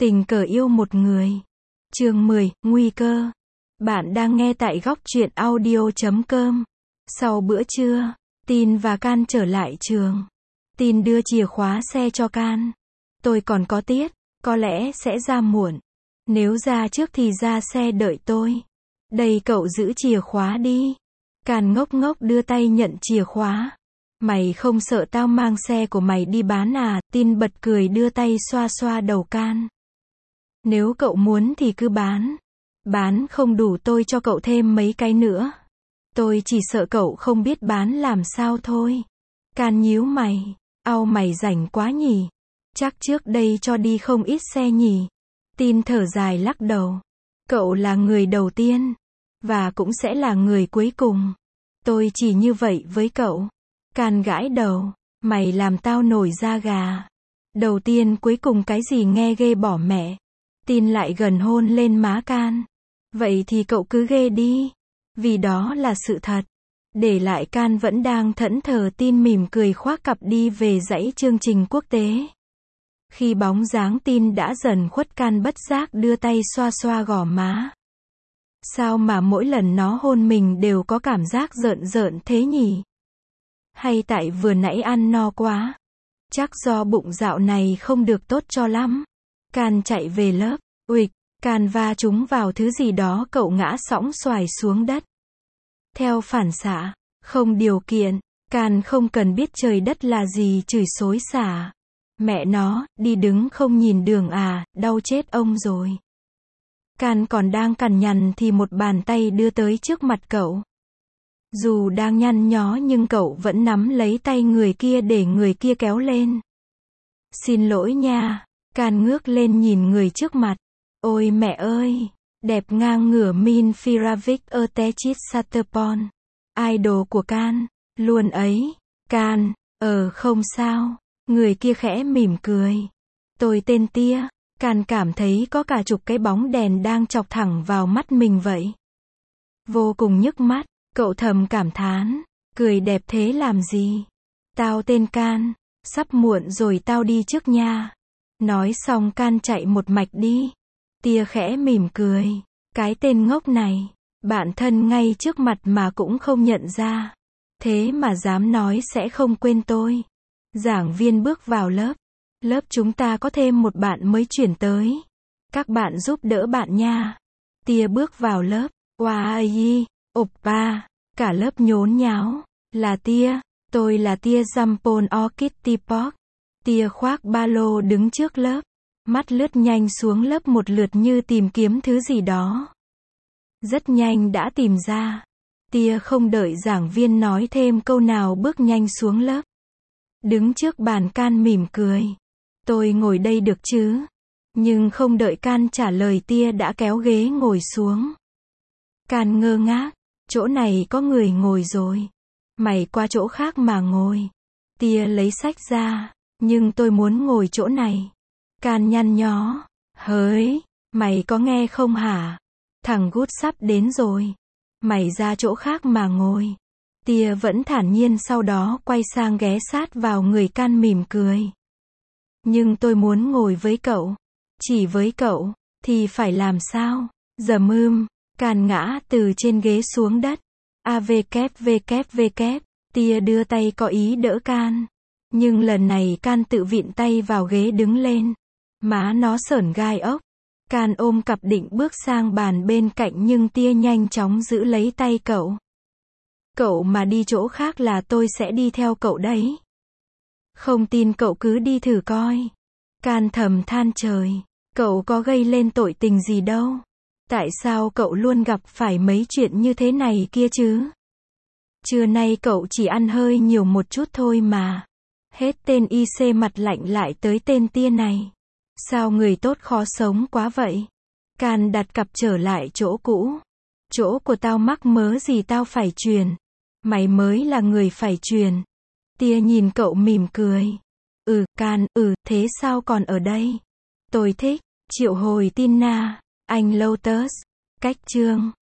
Tình cờ yêu một người. Chương 10, nguy cơ. Bạn đang nghe tại góc truyện audio.com. Sau bữa trưa, Tin và Can trở lại trường. Tin đưa chìa khóa xe cho Can. Tôi còn có tiết, có lẽ sẽ ra muộn. Nếu ra trước thì ra xe đợi tôi. Đây cậu giữ chìa khóa đi. Can ngốc ngốc đưa tay nhận chìa khóa. Mày không sợ tao mang xe của mày đi bán à? Tin bật cười đưa tay xoa xoa đầu Can. Nếu cậu muốn thì cứ bán. Bán không đủ tôi cho cậu thêm mấy cái nữa. Tôi chỉ sợ cậu không biết bán làm sao thôi. Can nhíu mày. Mày rảnh quá nhỉ? Chắc trước đây cho đi không ít xe nhỉ? Tin thở dài lắc đầu. Cậu là người đầu tiên. Và cũng sẽ là người cuối cùng. Tôi chỉ như vậy với cậu. Can gãi đầu. Mày làm tao nổi da gà. Đầu tiên cuối cùng cái gì nghe ghê bỏ mẹ. Tin lại gần hôn lên má Can. Vậy thì cậu cứ ghê đi. Vì đó là sự thật. Để lại Can vẫn đang thẫn thờ. Tin mỉm cười khoác cặp đi về dãy chương trình quốc tế. Khi bóng dáng Tin đã dần khuất, Can bất giác đưa tay xoa xoa gò má. Sao mà mỗi lần nó hôn mình đều có cảm giác rợn rợn thế nhỉ? Hay tại vừa nãy ăn no quá? Chắc do bụng dạo này không được tốt cho lắm. Can chạy về lớp. Uịch, Can va trúng vào thứ gì đó, cậu ngã sõng xoài xuống đất. Theo phản xạ, không điều kiện, Can không cần biết trời đất là gì chửi xối xả. Mẹ nó, đi đứng không nhìn đường à, đau chết ông rồi. Can còn đang cằn nhằn thì một bàn tay đưa tới trước mặt cậu. Dù đang nhăn nhó nhưng cậu vẫn nắm lấy tay người kia để người kia kéo lên. Xin lỗi nha. Can ngước lên nhìn người trước mặt. Ôi mẹ ơi, đẹp ngang ngửa Min Firavik Ertechit Satterpon. Idol của Can, luôn ấy. Can, không sao. Người kia khẽ mỉm cười. Tôi tên Tia. Can cảm thấy có cả chục cái bóng đèn đang chọc thẳng vào mắt mình vậy. Vô cùng nhức mắt, cậu thầm cảm thán. Cười đẹp thế làm gì? Tao tên Can. Sắp muộn rồi tao đi trước nha. Nói xong Can chạy một mạch đi. Tia khẽ mỉm cười. Cái tên ngốc này, bạn thân ngay trước mặt mà cũng không nhận ra. Thế mà dám nói sẽ không quên tôi. Giảng viên bước vào lớp. Lớp chúng ta có thêm một bạn mới chuyển tới. Các bạn giúp đỡ bạn nha. Tia bước vào lớp. Wow, oppa. Cả lớp nhốn nháo. Là Tia. Tôi là Tia Jampon Orchid Park. Tia khoác ba lô đứng trước lớp. Mắt lướt nhanh xuống lớp một lượt như tìm kiếm thứ gì đó. Rất nhanh đã tìm ra. Tia không đợi giảng viên nói thêm câu nào bước nhanh xuống lớp. Đứng trước bàn Can mỉm cười. Tôi ngồi đây được chứ? Nhưng không đợi Can trả lời, Tia đã kéo ghế ngồi xuống. Can ngơ ngác. Chỗ này có người ngồi rồi. Mày qua chỗ khác mà ngồi. Tia lấy sách ra. Nhưng tôi muốn ngồi chỗ này. Can nhăn nhó. Hỡi, mày có nghe không hả? Thằng Gút sắp đến rồi. Mày ra chỗ khác mà ngồi. Tia vẫn thản nhiên, sau đó quay sang ghé sát vào người Can mỉm cười. Nhưng tôi muốn ngồi với cậu. Chỉ với cậu. Thì phải làm sao? Can ngã từ trên ghế xuống đất. AVKVKVK. Tia đưa tay có ý đỡ Can. Nhưng lần này Can tự vịn tay vào ghế đứng lên. Má nó sởn gai ốc. Can ôm cặp định bước sang bàn bên cạnh nhưng Tia nhanh chóng giữ lấy tay cậu. Cậu mà đi chỗ khác là tôi sẽ đi theo cậu đấy. Không tin cậu cứ đi thử coi. Can thầm than trời. Cậu có gây lên tội tình gì đâu. Tại sao cậu luôn gặp phải mấy chuyện như thế này kia chứ? Trưa nay cậu chỉ ăn hơi nhiều một chút thôi mà. Hết tên IC mặt lạnh lại tới tên Tia này. Sao người tốt khó sống quá vậy? Can đặt cặp trở lại chỗ cũ. Chỗ của tao mắc mớ gì tao phải truyền. Mày mới là người phải truyền. Tia nhìn cậu mỉm cười. Can, thế sao còn ở đây? Tôi thích. Triệu hồi Tina. Anh Lotus. Cách chương.